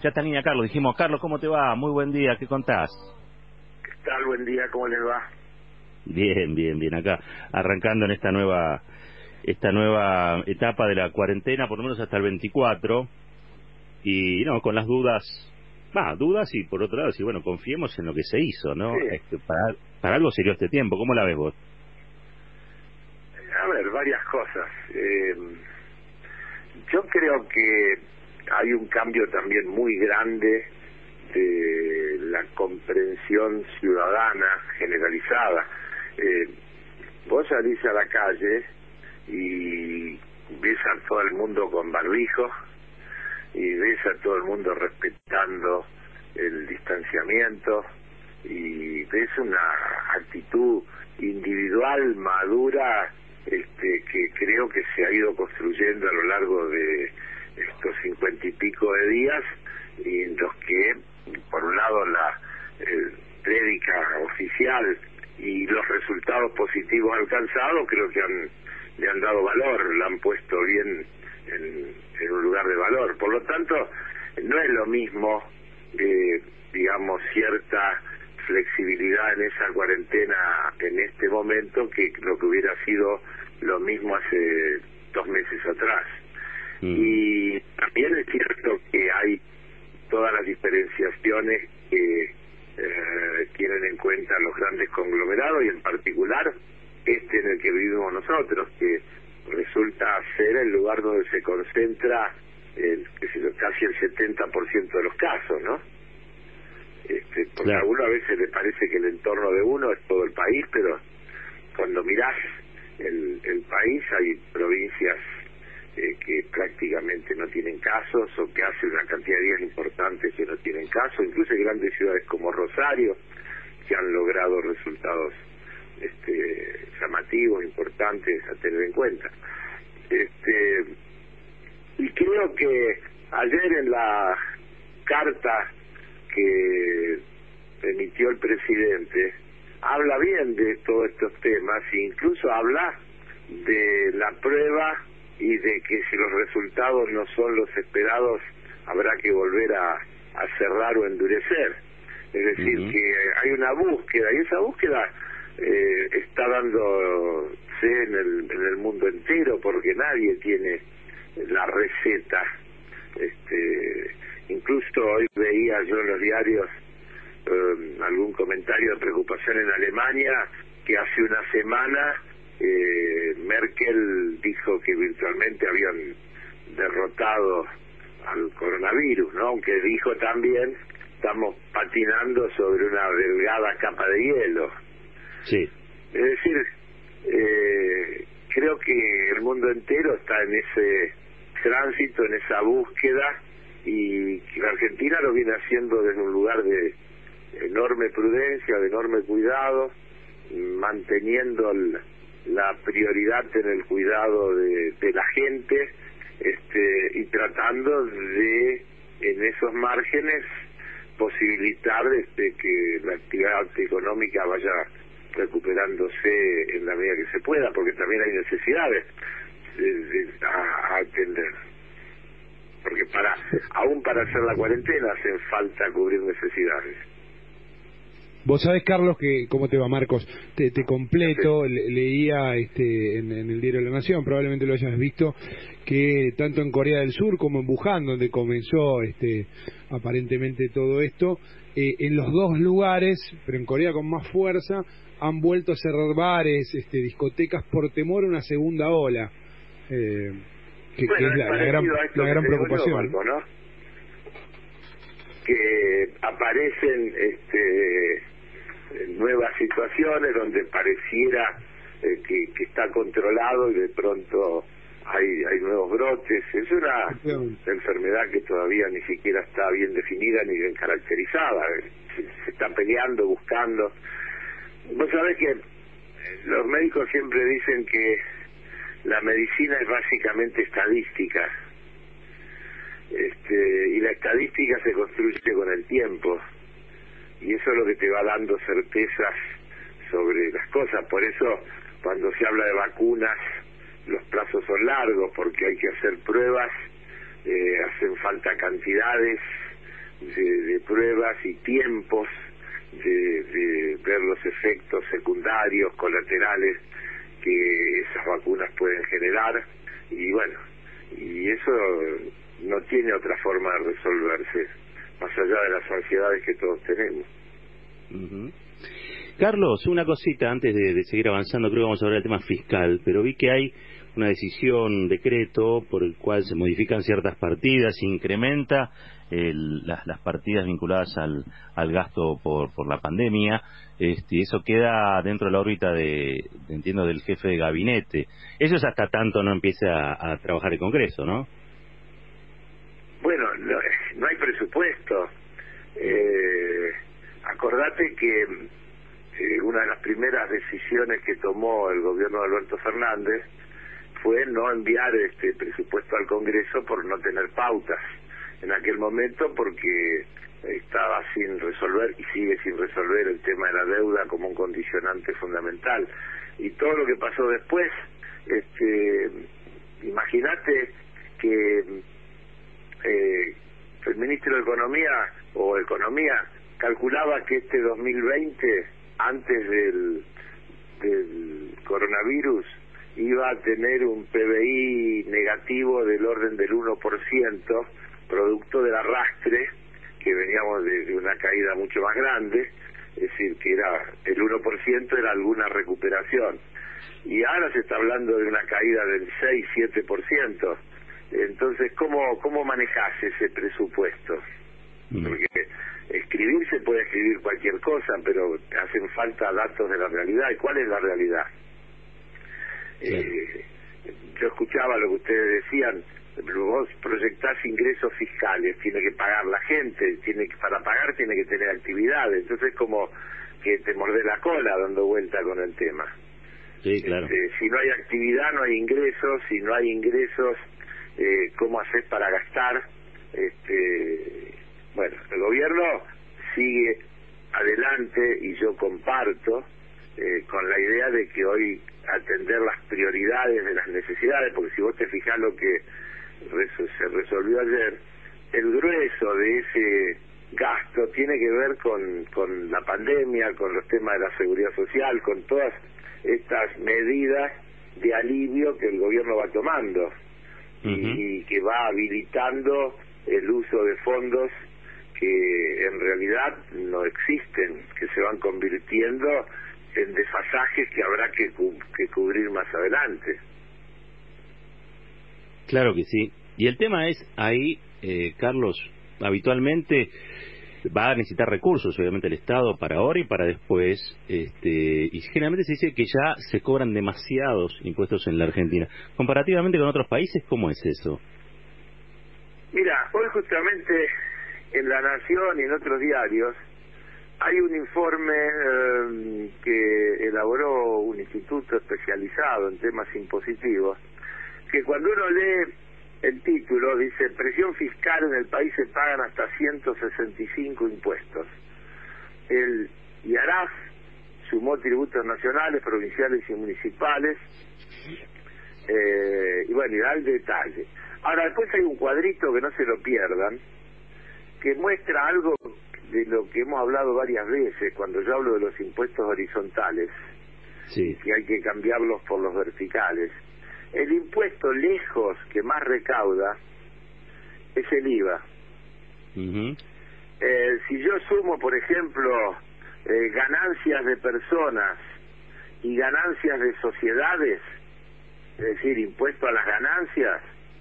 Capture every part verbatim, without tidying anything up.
Ya está en línea Carlos, dijimos, Carlos, ¿cómo te va? Muy buen día, ¿qué contás? ¿Qué tal? Buen día, ¿cómo les va? Bien, bien, bien, acá, arrancando en esta nueva esta nueva etapa de la cuarentena, por lo menos hasta el veinticuatro, y no, con las dudas, va, dudas y por otro lado, sí, bueno, confiemos en lo que se hizo, ¿no? Sí. Este, para, para algo sirvió este tiempo, ¿cómo la ves vos? A ver, varias cosas. Eh, yo creo que hay un cambio también muy grande de la comprensión ciudadana generalizada. Eh, vos salís a la calle y ves a todo el mundo con barbijo y ves a todo el mundo respetando el distanciamiento y ves una actitud individual madura este, que creo que se ha ido construyendo a lo largo de estos cincuenta y pico de días, y en los que por un lado la eh, prédica oficial y los resultados positivos alcanzados creo que han le han dado valor, la han puesto bien en, en un lugar de valor. Por lo tanto, no es lo mismo, eh, digamos, cierta flexibilidad en esa cuarentena en este momento que lo que hubiera sido lo mismo hace dos meses atrás. Mm. Y también es cierto que hay todas las diferenciaciones que eh, tienen en cuenta los grandes conglomerados, y en particular este en el que vivimos nosotros, que resulta ser el lugar donde se concentra el, que se, casi el setenta por ciento de los casos, ¿no? Este, porque claro, a uno a veces le parece que el entorno de uno es todo el país, pero cuando mirás el, el país hay provincias eh, que prácticamente no tienen casos, o que hace una cantidad de días importantes que no tienen casos, incluso hay grandes ciudades como Rosario que han logrado resultados este llamativos, importantes a tener en cuenta. Este y creo que ayer en la carta que emitió el presidente habla bien de todos estos temas, e incluso habla de la prueba y de que si los resultados no son los esperados habrá que volver a, a cerrar o endurecer. Es decir, uh-huh. que hay una búsqueda, y esa búsqueda eh, está dándose en el, en el mundo entero, porque nadie tiene la receta. Este, incluso hoy veía yo en los diarios eh, algún comentario de preocupación en Alemania, que hace una semana eh, Merkel dijo que virtualmente habían derrotado al coronavirus, ¿no? Aunque dijo también estamos patinando sobre una delgada capa de hielo. Sí. Es decir, eh, creo que el mundo entero está en ese tránsito, en esa búsqueda, y que la Argentina lo viene haciendo desde un lugar de enorme prudencia, de enorme cuidado, manteniendo el, la prioridad en el cuidado de, de la gente, este, y tratando de, en esos márgenes, posibilitar este, que la actividad económica vaya recuperándose en la medida que se pueda, porque también hay necesidades de, de, a, a atender, porque para aún para hacer la cuarentena hacen falta cubrir necesidades. Vos sabés, Carlos, que cómo te va, Marcos, te, te completo, sí. le, leía este en, en el diario La Nación, probablemente lo hayas visto, que tanto en Corea del Sur como en Wuhan, donde comenzó este aparentemente todo esto, eh, en los dos lugares, pero en Corea con más fuerza, han vuelto a cerrar bares, este, discotecas, por temor a una segunda ola, eh, que, bueno, que es la, la gran, la gran preocupación. Yo, Marco, ¿no? Que aparecen este nuevas situaciones donde pareciera eh, que, que está controlado, y de pronto hay hay nuevos brotes. Es una sí. enfermedad que todavía ni siquiera está bien definida ni bien caracterizada. Se, se está peleando, buscando. Vos sabés que los médicos siempre dicen que la medicina es básicamente estadística. Este, y la estadística se construye con el tiempo, y eso es lo que te va dando certezas sobre las cosas. Por eso cuando se habla de vacunas los plazos son largos, porque hay que hacer pruebas, eh, hacen falta cantidades, pruebas y tiempos de, de ver los efectos secundarios, colaterales que esas vacunas pueden generar, y bueno, y eso no tiene otra forma de resolverse, más allá de las ansiedades que todos tenemos. Uh-huh. Carlos, una cosita antes de, de seguir avanzando, creo que vamos a hablar del tema fiscal, pero vi que hay una decisión, un decreto por el cual se modifican ciertas partidas, se incrementa el, las, las partidas vinculadas al, al gasto por, por la pandemia, este, eso queda dentro de la órbita de, de, entiendo, del jefe de gabinete. Eso es hasta tanto no empiece a, a trabajar el Congreso, ¿no? Bueno, no, no hay presupuesto. Eh, acordate que eh, una de las primeras decisiones que tomó el gobierno de Alberto Fernández fue no enviar este presupuesto al Congreso por no tener pautas en aquel momento, porque estaba sin resolver y sigue sin resolver el tema de la deuda como un condicionante fundamental. Y todo lo que pasó después, este, imagínate que eh, el ministro de Economía o Economía calculaba que este dos mil veinte, antes del, del coronavirus, iba a tener un P B I negativo del orden del uno por ciento, producto del arrastre, que veníamos de, de una caída mucho más grande, es decir, que era el uno por ciento era alguna recuperación. Y ahora se está hablando de una caída del seis siete por ciento. Entonces, ¿cómo, cómo manejás ese presupuesto? Porque escribir se puede escribir cualquier cosa, pero hacen falta datos de la realidad. ¿Y cuál es la realidad? Sí. Eh, yo escuchaba lo que ustedes decían, vos proyectás ingresos fiscales, tiene que pagar la gente, tiene que, para pagar tiene que tener actividades, entonces es como que te mordés la cola dando vuelta con el tema. Sí, claro. Este, si no hay actividad no hay ingresos, si no hay ingresos, eh, ¿cómo haces para gastar? Este, bueno, el gobierno sigue adelante y yo comparto eh, con la idea de que hoy atender las prioridades de las necesidades, porque si vos te fijás lo que res- se resolvió ayer, el grueso de ese gasto tiene que ver con, con la pandemia, con los temas de la seguridad social, con todas estas medidas de alivio que el gobierno va tomando. Uh-huh. y, y que va habilitando el uso de fondos que en realidad no existen, que se van convirtiendo en desfasajes que habrá que, cu- que cubrir más adelante. Claro que sí. Y el tema es ahí, eh, Carlos, habitualmente va a necesitar recursos, obviamente, el Estado para ahora y para después, este, y generalmente se dice que ya se cobran demasiados impuestos en la Argentina. Comparativamente con otros países, ¿cómo es eso? Mira, hoy justamente en La Nación y en otros diarios hay un informe eh, que elaboró un instituto especializado en temas impositivos, que cuando uno lee el título dice: presión fiscal, en el país se pagan hasta ciento sesenta y cinco impuestos. El I A R A F sumó tributos nacionales, provinciales y municipales, eh, y bueno, y da el detalle. Ahora, después hay un cuadrito que no se lo pierdan, que muestra algo de lo que hemos hablado varias veces cuando yo hablo de los impuestos horizontales, sí, que hay que cambiarlos por los verticales. El impuesto lejos que más recauda es el I V A. Uh-huh. Eh, si yo sumo, por ejemplo, eh, ganancias de personas y ganancias de sociedades, es decir, impuesto a las ganancias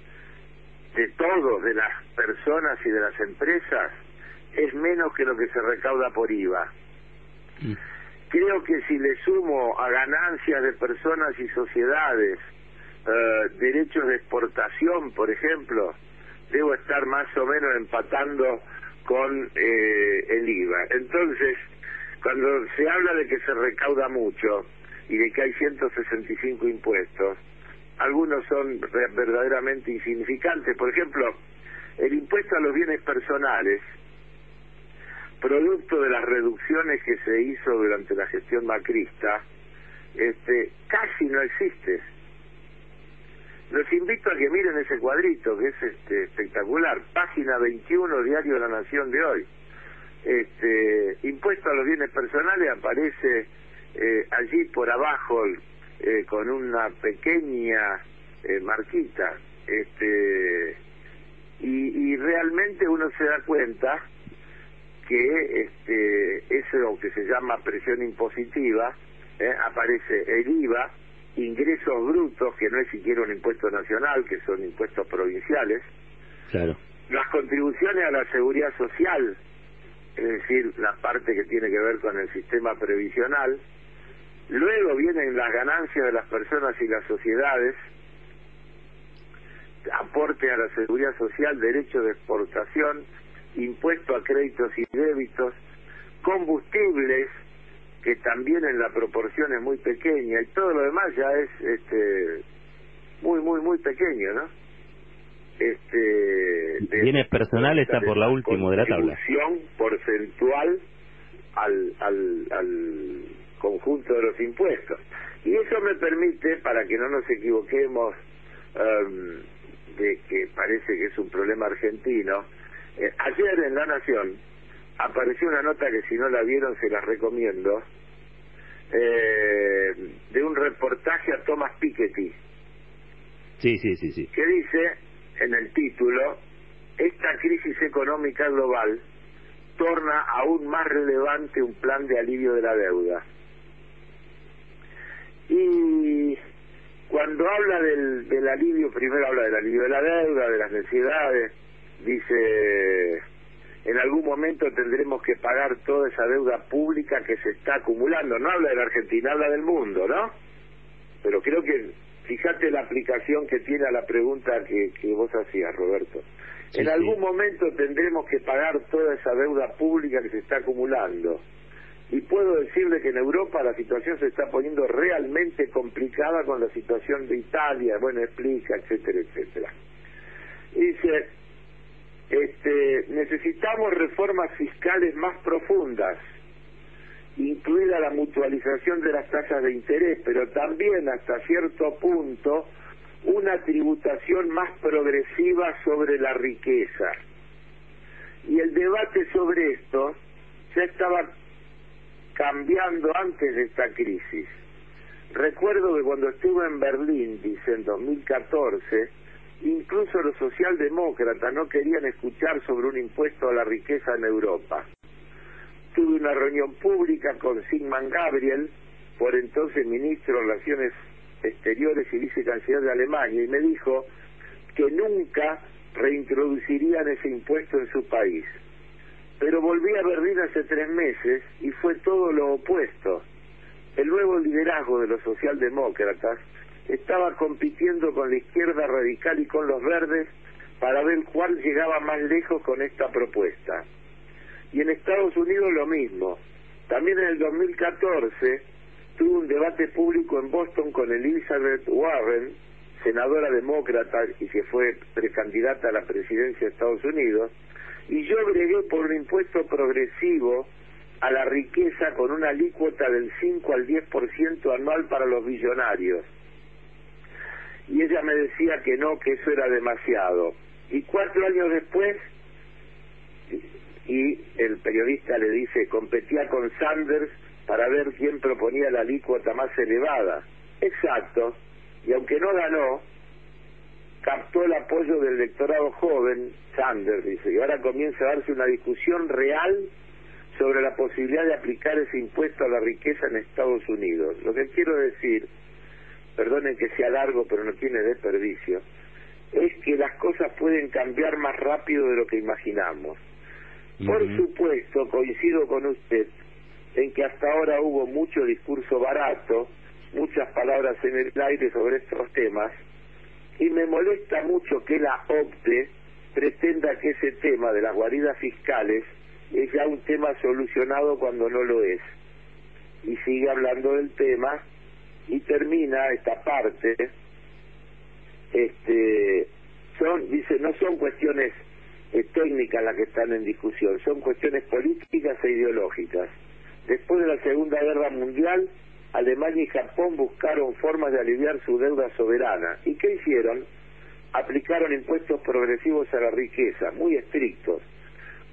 de todos, de las personas y de las empresas, es menos que lo que se recauda por I V A. Mm. Creo que si le sumo a ganancias de personas y sociedades Uh, derechos de exportación, por ejemplo, debo estar más o menos empatando con eh, el I V A. Entonces, cuando se habla de que se recauda mucho y de que hay ciento sesenta y cinco impuestos, algunos son verdaderamente insignificantes. Por ejemplo, el impuesto a los bienes personales, producto de las reducciones que se hizo durante la gestión macrista, este, casi no existe. Los invito a que miren ese cuadrito, que es este espectacular, página veintiuno, Diario de la Nación de hoy. este, impuesto a los bienes personales aparece eh, allí por abajo eh, con una pequeña eh, marquita, este, y, y realmente uno se da cuenta que este, eso que se llama presión impositiva, eh, aparece el I V A, ingresos brutos, que no es siquiera un impuesto nacional, que son impuestos provinciales, claro, las contribuciones a la seguridad social, es decir, la parte que tiene que ver con el sistema previsional, luego vienen las ganancias de las personas y las sociedades, aporte a la seguridad social, derecho de exportación, impuesto a créditos y débitos, combustibles, que también en la proporción es muy pequeña, y todo lo demás ya es este muy, muy, muy pequeño, ¿no? Este, de, bienes personales está por la última de la tabla. Contribución porcentual al, al, al conjunto de los impuestos. Y eso me permite, para que no nos equivoquemos, um, de que parece que es un problema argentino, eh, ayer en La Nación apareció una nota que si no la vieron se la recomiendo, eh, de un reportaje a Thomas Piketty. Sí, sí, sí, sí. Que dice en el título: esta crisis económica global torna aún más relevante un plan de alivio de la deuda. Y cuando habla del, del alivio, primero habla del alivio de la deuda, de las necesidades, dice: en algún momento tendremos que pagar toda esa deuda pública que se está acumulando. No habla de la Argentina, habla del mundo, ¿no? Pero creo que, fíjate la aplicación que tiene a la pregunta que, que vos hacías, Roberto. Sí, en sí. algún momento tendremos que pagar toda esa deuda pública que se está acumulando. Y puedo decirle que en Europa la situación se está poniendo realmente complicada con la situación de Italia, bueno, explica, etcétera, etcétera. Y dice, este, necesitamos reformas fiscales más profundas, incluida la mutualización de las tasas de interés, pero también hasta cierto punto una tributación más progresiva sobre la riqueza. Y el debate sobre esto ya estaba cambiando antes de esta crisis. Recuerdo que cuando estuve en Berlín, dice, en dos mil catorce, incluso los socialdemócratas no querían escuchar sobre un impuesto a la riqueza en Europa. Tuve una reunión pública con Sigmund Gabriel, por entonces ministro de Relaciones Exteriores y vicecanciller de Alemania, y me dijo que nunca reintroducirían ese impuesto en su país. Pero volví a Berlín hace tres meses y fue todo lo opuesto. El nuevo liderazgo de los socialdemócratas estaba compitiendo con la izquierda radical y con los verdes para ver cuál llegaba más lejos con esta propuesta. Y en Estados Unidos lo mismo. También en el dos mil catorce tuve un debate público en Boston con Elizabeth Warren, senadora demócrata y que fue precandidata a la presidencia de Estados Unidos, y yo bregué por un impuesto progresivo a la riqueza con una alícuota del cinco al diez por ciento anual para los billonarios. Y ella me decía que no, que eso era demasiado. Y cuatro años después, y el periodista le dice, competía con Sanders para ver quién proponía la alícuota más elevada. Exacto, y aunque no ganó, captó el apoyo del electorado joven, Sanders, dice, y ahora comienza a darse una discusión real sobre la posibilidad de aplicar ese impuesto a la riqueza en Estados Unidos. Lo que quiero decir, perdonen que sea largo, pero no tiene desperdicio, es que las cosas pueden cambiar más rápido de lo que imaginamos. Uh-huh. Por supuesto, coincido con usted en que hasta ahora hubo mucho discurso barato, muchas palabras en el aire sobre estos temas, y me molesta mucho que la OCDE pretenda que ese tema de las guaridas fiscales es ya un tema solucionado cuando no lo es. Y sigue hablando del tema y termina esta parte, este, son, dice, no son cuestiones eh, técnicas las que están en discusión, son cuestiones políticas e ideológicas. Después de la Segunda Guerra Mundial, Alemania y Japón buscaron formas de aliviar su deuda soberana. ¿Y qué hicieron? Aplicaron impuestos progresivos a la riqueza, muy estrictos,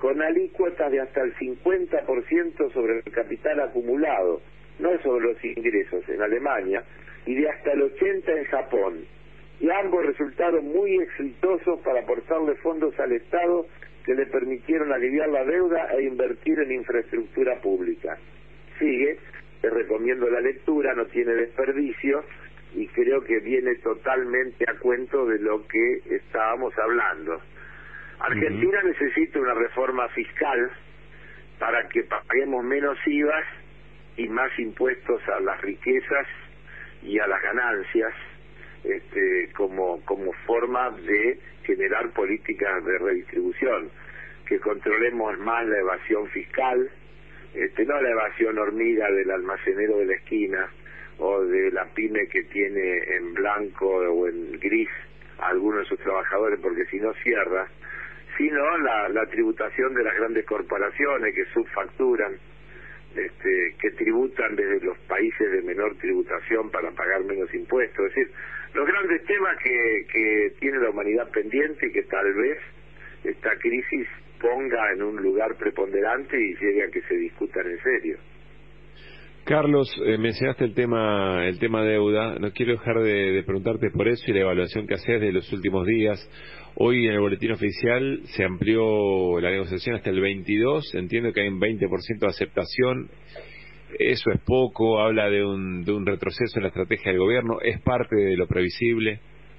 con alícuotas de hasta el cincuenta por ciento sobre el capital acumulado, no sobre los ingresos, en Alemania, y de hasta el ochenta por ciento en Japón. Y ambos resultaron muy exitosos para aportarle fondos al Estado que le permitieron aliviar la deuda e invertir en infraestructura pública. Sigue, te recomiendo la lectura, no tiene desperdicio, y creo que viene totalmente a cuento de lo que estábamos hablando. Argentina uh-huh. necesita una reforma fiscal para que paguemos menos I V As y más impuestos a las riquezas y a las ganancias, este, como como forma de generar políticas de redistribución, que controlemos más la evasión fiscal, este, no la evasión hormiga del almacenero de la esquina o de la pyme que tiene en blanco o en gris a algunos de sus trabajadores porque si no cierra, sino la, la tributación de las grandes corporaciones que subfacturan, este, que tributan desde los países de menor tributación para pagar menos impuestos. Es decir, los grandes temas que, que tiene la humanidad pendiente y que tal vez esta crisis ponga en un lugar preponderante y llegue a que se discutan en serio. Carlos, eh, mencionaste el tema el tema deuda. No quiero dejar de, de preguntarte por eso y la evaluación que haces de los últimos días. Hoy en el boletín oficial se amplió la negociación hasta el veintidós. Entiendo que hay un veinte por ciento de aceptación. Eso es poco. Habla de un, de un retroceso en la estrategia del gobierno. ¿Es parte de lo previsible?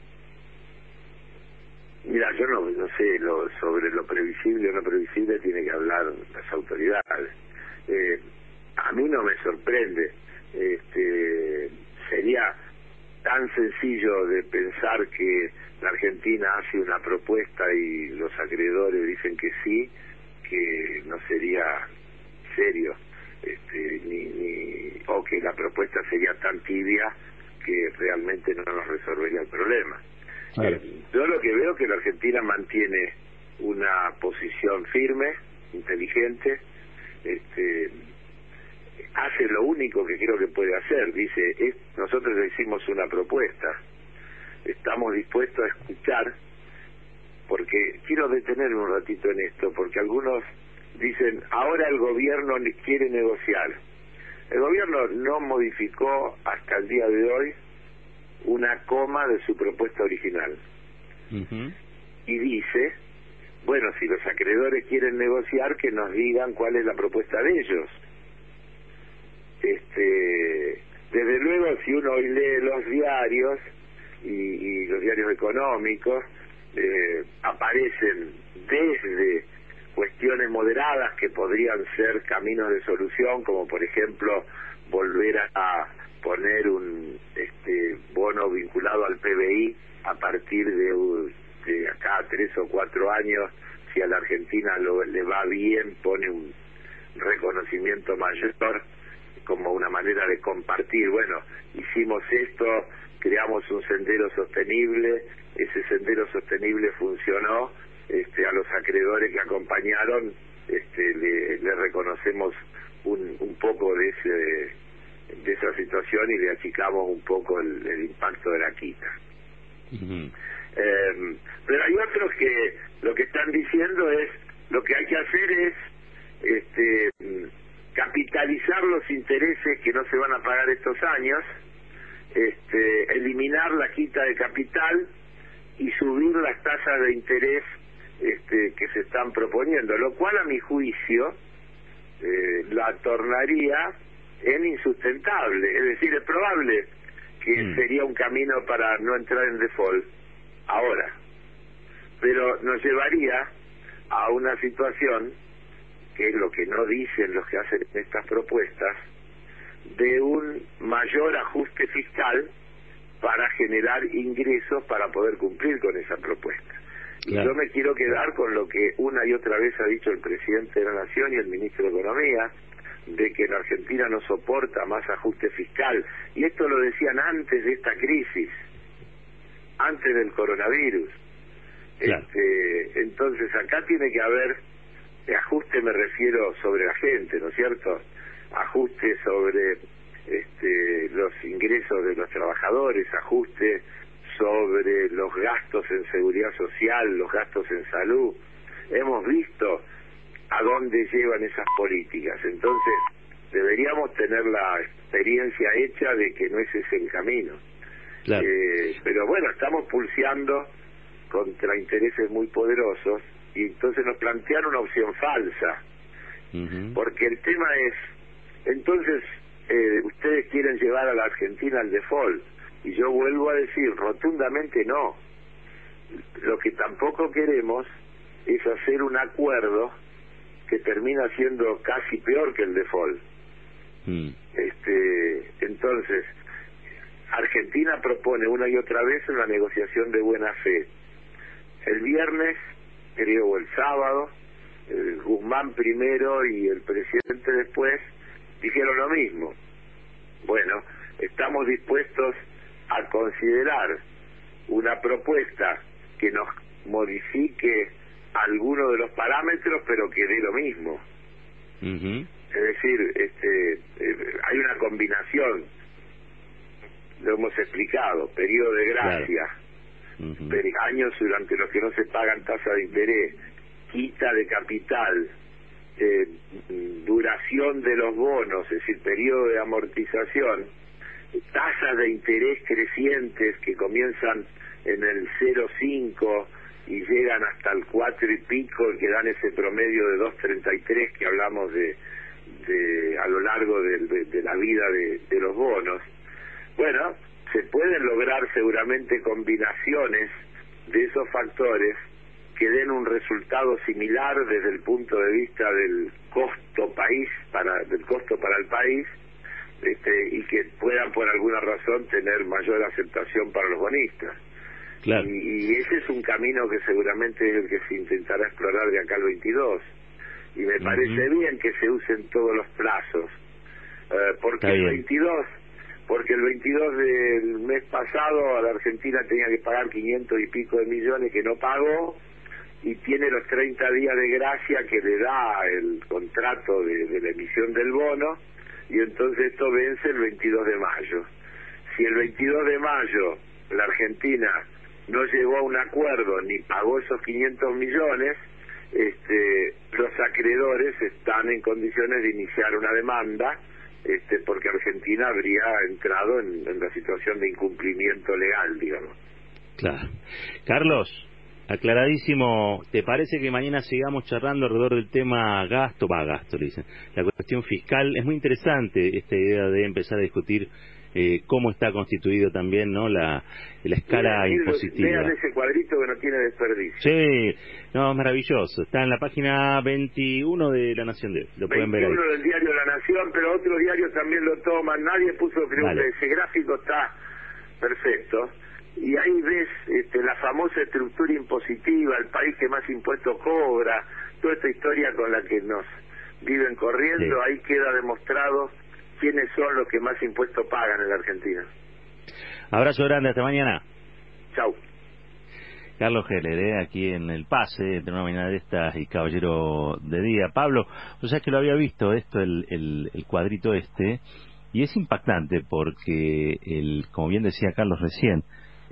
Mira, yo no, no sé lo, sobre lo previsible o no previsible tiene que hablar las autoridades. Eh, a mí no me sorprende. Este, sería tan sencillo de pensar que la Argentina hace una propuesta y los acreedores dicen que sí, que no sería serio, este, ni, ni o que la propuesta sería tan tibia que realmente no nos resolvería el problema. Claro. Eh, yo lo que veo es que la Argentina mantiene una posición firme, inteligente, este, hace lo único que creo que puede hacer. Dice, es, nosotros le hicimos una propuesta, estamos dispuestos a escuchar, porque quiero detenerme un ratito en esto, porque algunos dicen, ahora el gobierno quiere negociar. El gobierno no modificó hasta el día de hoy una coma de su propuesta original. Uh-huh. Y dice, bueno, si los acreedores quieren negociar, que nos digan cuál es la propuesta de ellos. Este, desde luego, si uno hoy lee los diarios y, y los diarios económicos, eh, aparecen desde cuestiones moderadas que podrían ser caminos de solución, como por ejemplo volver a, a poner un este bono vinculado al P B I a partir de, de acá a tres o cuatro años, si a la Argentina lo, le va bien, pone un reconocimiento mayor como una manera de compartir. Bueno, hicimos esto, creamos un sendero sostenible, ese sendero sostenible funcionó, este, a los acreedores que acompañaron este, le, le reconocemos un, un poco de ese de esa situación y le achicamos un poco el, el impacto de la quita. Uh-huh. Eh, pero hay otros que lo que están diciendo es, lo que hay que hacer es este capitalizar los intereses que no se van a pagar estos años, este eliminar la quita de capital y subir las tasas de interés este, que se están proponiendo, lo cual a mi juicio eh, la tornaría en insustentable. Es decir, es probable que mm. sería un camino para no entrar en default ahora, pero nos llevaría a una situación, que es lo que no dicen los que hacen estas propuestas, de un mayor ajuste fiscal para generar ingresos para poder cumplir con esa propuesta. Claro. Y yo me quiero quedar con lo que una y otra vez ha dicho el presidente de la Nación y el ministro de Economía, de que la Argentina no soporta más ajuste fiscal. Y esto lo decían antes de esta crisis, antes del coronavirus. Claro. Este, entonces acá tiene que haber, de ajuste me refiero sobre la gente, ¿no es cierto? Ajuste sobre este, los ingresos de los trabajadores, ajuste sobre los gastos en seguridad social, los gastos en salud. Hemos visto a dónde llevan esas políticas. Entonces, deberíamos tener la experiencia hecha de que no ese es el camino. Claro. Eh, pero bueno, estamos pulseando contra intereses muy poderosos y entonces nos plantean una opción falsa. Uh-huh. Porque el tema es, entonces, eh, ustedes quieren llevar a la Argentina al default, y yo vuelvo a decir rotundamente no. Lo que tampoco queremos es hacer un acuerdo que termina siendo casi peor que el default. Mm. Este, entonces, Argentina propone una y otra vez una negociación de buena fe. El viernes, creo, o el sábado, el Guzmán primero y el presidente después dijeron lo mismo. Bueno, estamos dispuestos a considerar una propuesta que nos modifique alguno de los parámetros, pero que dé lo mismo. Uh-huh. Es decir, este, eh, hay una combinación, lo hemos explicado, periodo de gracia, claro. Uh-huh. per- años durante los que no se pagan tasa de interés, quita de capital, eh, duración de los bonos, es decir, periodo de amortización, tasas de interés crecientes que comienzan en el cero coma cinco y llegan hasta el cuatro y pico, que dan ese promedio de dos coma treinta y tres que hablamos de, de a lo largo de, de, de la vida de, de los bonos. Bueno, se pueden lograr seguramente combinaciones de esos factores que den un resultado similar desde el punto de vista del costo país para del costo para el país, este, y que puedan por alguna razón tener mayor aceptación para los bonistas. Claro. Y, y ese es un camino que seguramente es el que se intentará explorar de acá al veintidós. Y me uh-huh. parece bien que se usen todos los plazos. Eh, porque el veintidós, porque el veintidós del mes pasado a la Argentina tenía que pagar quinientos y pico de millones que no pagó, y tiene los treinta días de gracia que le da el contrato de, de la emisión del bono, y entonces esto vence el veintidós de mayo. Si el veintidós de mayo la Argentina no llegó a un acuerdo ni pagó esos quinientos millones, este, los acreedores están en condiciones de iniciar una demanda, este, porque Argentina habría entrado en, en la situación de incumplimiento legal, digamos. Claro. Carlos, aclaradísimo. ¿Te parece que mañana sigamos charlando alrededor del tema gasto? Va, gasto, le dicen. La cuestión fiscal. Es muy interesante esta idea de empezar a discutir eh, cómo está constituido también, ¿no? La, la escala Vean, impositiva. Vean ese cuadrito que no tiene desperdicio. Sí, no, es maravilloso. Está en la página veintiuno de La Nación de hoy. Lo pueden ver ahí. veintiuno del diario La Nación, pero otros diarios también lo toman. Nadie puso, creo vale. que ese gráfico está perfecto. Y ahí ves este, la famosa estructura impositiva, el país que más impuestos cobra, toda esta historia con la que nos viven corriendo, sí. Ahí queda demostrado quiénes son los que más impuestos pagan en la Argentina. Abrazo grande, hasta mañana. Chau. Carlos Heller, ¿eh? Aquí en El Pase, entre una mañana de estas y Caballero de Día. Pablo, o sea que lo había visto esto, el, el, el cuadrito este, y es impactante porque, el, como bien decía Carlos recién,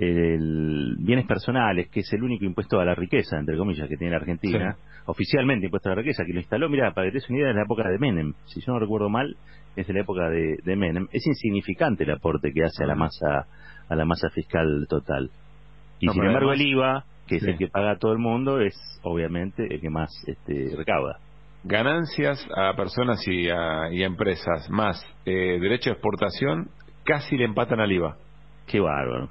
el bienes personales, que es el único impuesto a la riqueza, entre comillas, que tiene la Argentina, sí. Oficialmente impuesto a la riqueza, que lo instaló, mira, para que te des una idea, en la época de Menem, si yo no recuerdo mal, es de la época de, de Menem, es insignificante el aporte que hace uh-huh. a la masa a la masa fiscal total. Y no, sin embargo además, el I V A, que sí. es el que paga a todo el mundo, es obviamente el que más este, recauda. Ganancias a personas y a, y a empresas, más eh, derecho de exportación, casi le empatan al I V A. Qué bárbaro.